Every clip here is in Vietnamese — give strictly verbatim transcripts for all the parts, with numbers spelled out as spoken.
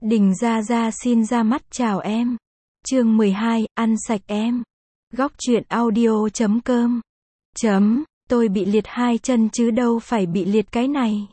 Đình Gia Gia xin ra mắt chào em. Chương mười hai, ăn sạch em. Góc truyện audio chấm com. Chấm, tôi bị liệt hai chân chứ đâu phải bị liệt cái này.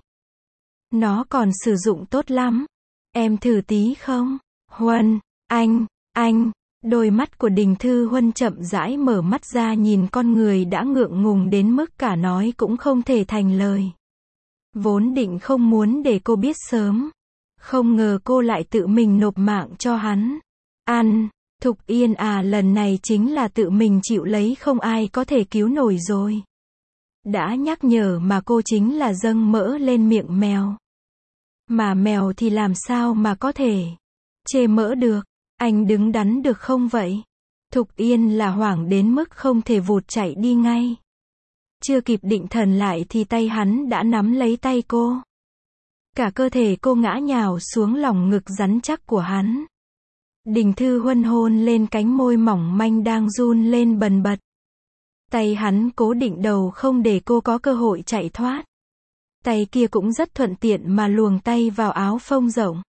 Nó còn sử dụng tốt lắm. Em thử tí không? Huân, anh, anh. Đôi mắt của Đình Thư Huân chậm rãi mở mắt ra nhìn con người đã ngượng ngùng đến mức cả nói cũng không thể thành lời. Vốn định không muốn để cô biết sớm. Không ngờ cô lại tự mình nộp mạng cho hắn. Ăn, Thục Yên à, lần này chính là tự mình chịu lấy, không ai có thể cứu nổi rồi. Đã nhắc nhở mà cô chính là dâng mỡ lên miệng mèo. Mà mèo thì làm sao mà có thể chê mỡ được. Anh đứng đắn được không vậy? Thục Yên là hoảng đến mức không thể vụt chạy đi ngay. Chưa kịp định thần lại thì tay hắn đã nắm lấy tay cô. Cả cơ thể cô ngã nhào xuống lòng ngực rắn chắc của hắn. Đình Thư Huân hôn lên cánh môi mỏng manh đang run lên bần bật. Tay hắn cố định đầu không để cô có cơ hội chạy thoát. Tay kia cũng rất thuận tiện mà luồng tay vào áo phông rộng.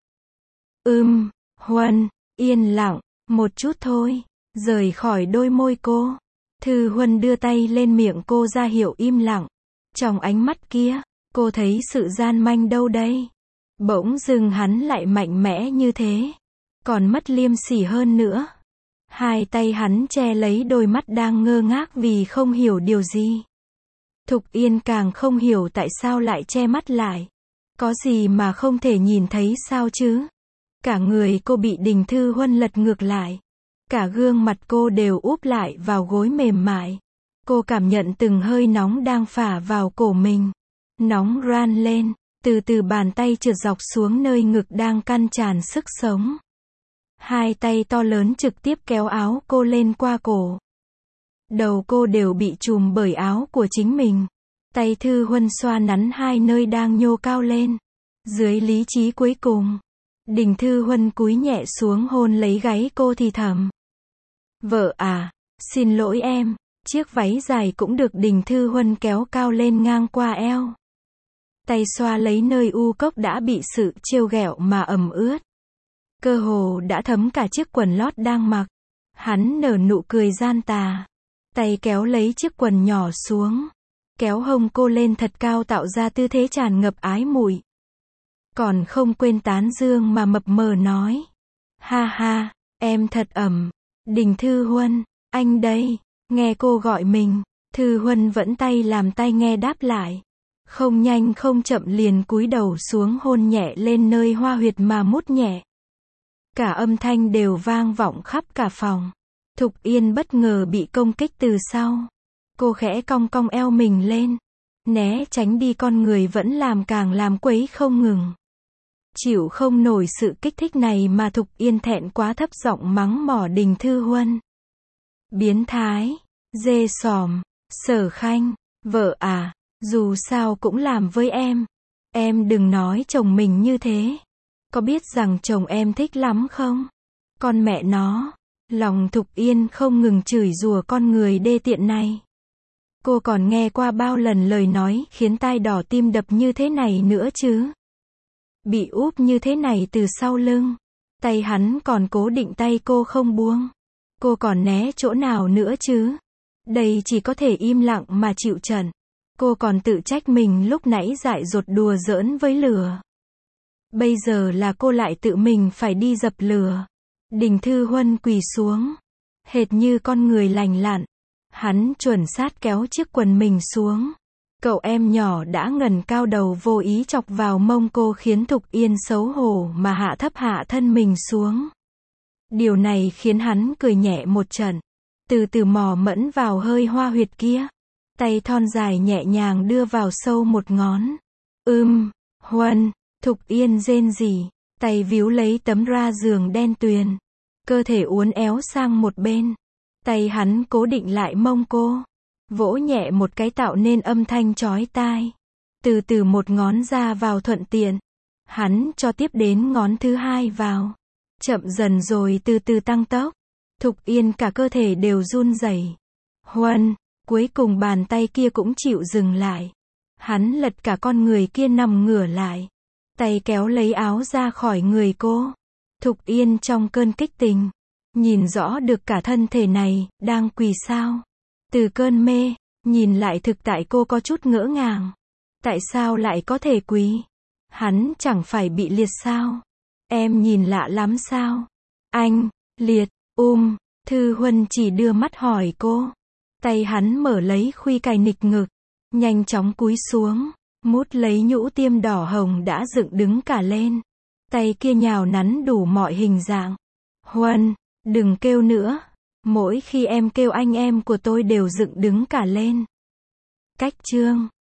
Ưm, Huân, yên lặng, một chút thôi, rời khỏi đôi môi cô. Thư Huân đưa tay lên miệng cô ra hiệu im lặng. Trong ánh mắt kia, cô thấy sự gian manh đâu đây. Bỗng dưng hắn lại mạnh mẽ như thế. Còn mất liêm sỉ hơn nữa. Hai tay hắn che lấy đôi mắt đang ngơ ngác vì không hiểu điều gì. Thục Yên càng không hiểu tại sao lại che mắt lại. Có gì mà không thể nhìn thấy sao chứ? Cả người cô bị Đình Thư Huân lật ngược lại. Cả gương mặt cô đều úp lại vào gối mềm mại. Cô cảm nhận từng hơi nóng đang phả vào cổ mình. Nóng ran lên, từ từ bàn tay trượt dọc xuống nơi ngực đang căn tràn sức sống. Hai tay to lớn trực tiếp kéo áo cô lên qua cổ. Đầu cô đều bị trùm bởi áo của chính mình. Tay Thư Huân xoa nắn hai nơi đang nhô cao lên. Dưới lý trí cuối cùng, Đình Thư Huân cúi nhẹ xuống hôn lấy gáy cô thì thầm. Vợ à, xin lỗi em. Chiếc váy dài cũng được Đình Thư Huân kéo cao lên ngang qua eo. Tay xoa lấy nơi u cốc đã bị sự trêu ghẹo mà ẩm ướt. Cơ hồ đã thấm cả chiếc quần lót đang mặc. Hắn nở nụ cười gian tà. Tay kéo lấy chiếc quần nhỏ xuống. Kéo hông cô lên thật cao tạo ra tư thế tràn ngập ái muội. Còn không quên tán dương mà mập mờ nói. Ha ha, em thật ẩm. Đình Thư Huân, anh đây. Nghe cô gọi mình. Thư Huân vẫn tay làm tay nghe đáp lại. Không nhanh không chậm liền cúi đầu xuống hôn nhẹ lên nơi hoa huyệt mà mút nhẹ. Cả âm thanh đều vang vọng khắp cả phòng. Thục Yên bất ngờ bị công kích từ sau. Cô khẽ cong cong eo mình lên. Né tránh đi, con người vẫn làm càng làm quấy không ngừng. Chịu không nổi sự kích thích này mà Thục Yên thẹn quá thấp giọng mắng mỏ Đình Thư Huân. Biến thái, dê sòm, Sở Khanh, vợ à, dù sao cũng làm với em. Em đừng nói chồng mình như thế. Có biết rằng chồng em thích lắm không? Con mẹ nó. Lòng Thục Yên không ngừng chửi rủa con người đê tiện này. Cô còn nghe qua bao lần lời nói khiến tai đỏ tim đập như thế này nữa chứ. Bị úp như thế này từ sau lưng. Tay hắn còn cố định tay cô không buông. Cô còn né chỗ nào nữa chứ? Đây chỉ có thể im lặng mà chịu trận. Cô còn tự trách mình lúc nãy dại dột đùa giỡn với lửa. Bây giờ là cô lại tự mình phải đi dập lửa. Đình Thư Huân quỳ xuống. Hệt như con người lành lặn. Hắn chuẩn xác kéo chiếc quần mình xuống. Cậu em nhỏ đã ngẩng cao đầu vô ý chọc vào mông cô khiến Thục Yên xấu hổ mà hạ thấp hạ thân mình xuống. Điều này khiến hắn cười nhẹ một trận. Từ từ mò mẫm vào hơi hoa huyệt kia. Tay thon dài nhẹ nhàng đưa vào sâu một ngón. Ưm, Huân, Thục Yên rên rỉ. Tay víu lấy tấm ra giường đen tuyền. Cơ thể uốn éo sang một bên. Tay hắn cố định lại mông cô. Vỗ nhẹ một cái tạo nên âm thanh chói tai. Từ từ một ngón ra vào thuận tiện. Hắn cho tiếp đến ngón thứ hai vào. Chậm dần rồi từ từ tăng tốc. Thục Yên cả cơ thể đều run rẩy. Huân, cuối cùng bàn tay kia cũng chịu dừng lại. Hắn lật cả con người kia nằm ngửa lại. Tay kéo lấy áo ra khỏi người cô. Thục Yên trong cơn kích tình, nhìn rõ được cả thân thể này, đang quỳ sao. Từ cơn mê, nhìn lại thực tại cô có chút ngỡ ngàng. Tại sao lại có thể quỳ? Hắn chẳng phải bị liệt sao? Em nhìn lạ lắm sao? Anh, liệt, um, Thư Huân chỉ đưa mắt hỏi cô. Tay hắn mở lấy khuy cài nịch ngực, nhanh chóng cúi xuống, mút lấy nhũ tiêm đỏ hồng đã dựng đứng cả lên. Tay kia nhào nắn đủ mọi hình dạng. Huân, đừng kêu nữa. Mỗi khi em kêu anh em của tôi đều dựng đứng cả lên. Cách chương